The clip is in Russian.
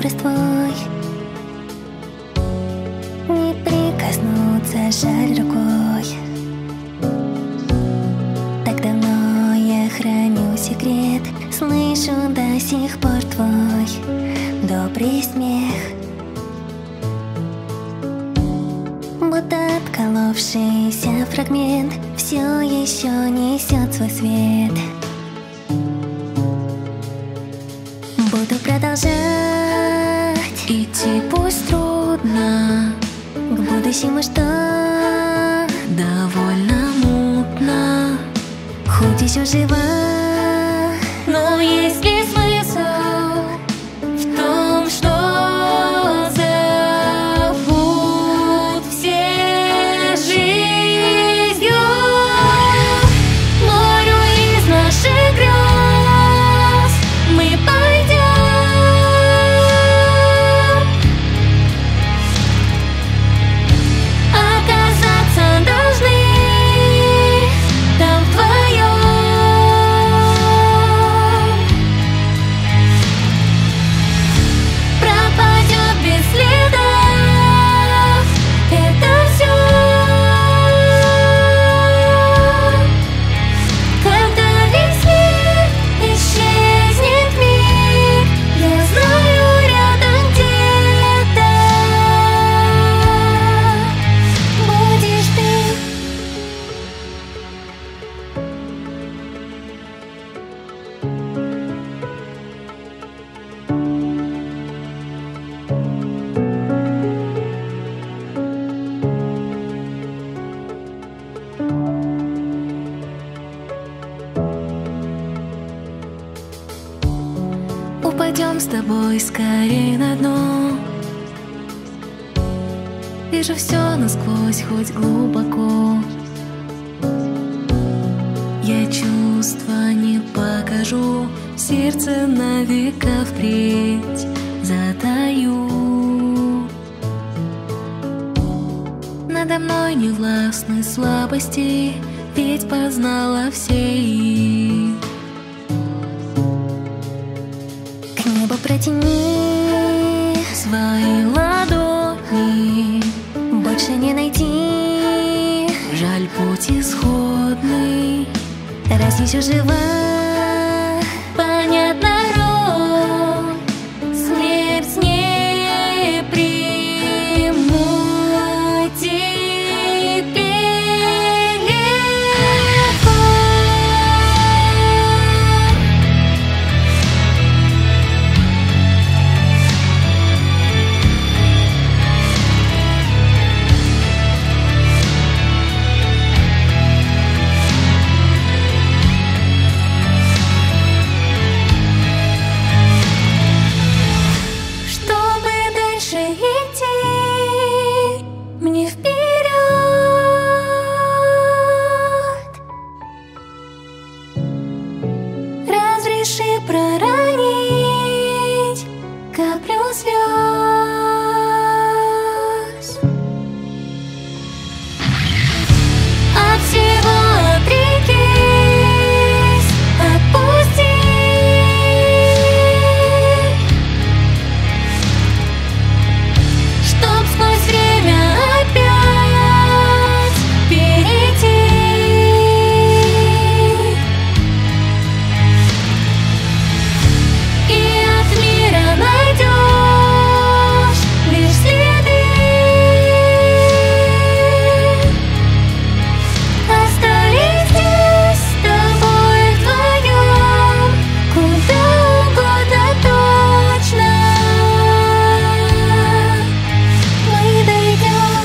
образ твой. Не прикоснуться жаль рукой. Так давно я храню секрет, слышу до сих пор твой добрый смех. Будто отколовшийся фрагмент все еще несет свой свет. Буду продолжать идти, пусть трудно, к будущему, что довольно мутно, хоть еще жива. но есть ли смысл в том, что зовут все жизнью? Морю из наших грез мы пойдем. Оказаться должны там вдвоем. Пропадет без следа это все. Когда весь мир исчезнет миг, я знаю, рядом где-то будешь ты. Упадем с тобой скорее на дно. Вижу все насквозь, хоть глубоко. Я чувства не покажу, в сердце на века впредь затаю. Надо мной не властны слабости, ведь познала все их. К небу протяни Свои ладони, больше не найти. жаль, путь исходный. Раз еще жива, Понятно, роль, смерть не приму теперь легко. Чтобы дальше идти, мне вперед. Разреши проронить каплю слез. От всего отрекись, отпусти. Чтоб сквозь время опять перейти. И от мира найдешь лишь следы. Остались здесь с тобой вдвоем, куда угодно точно мы дойдем.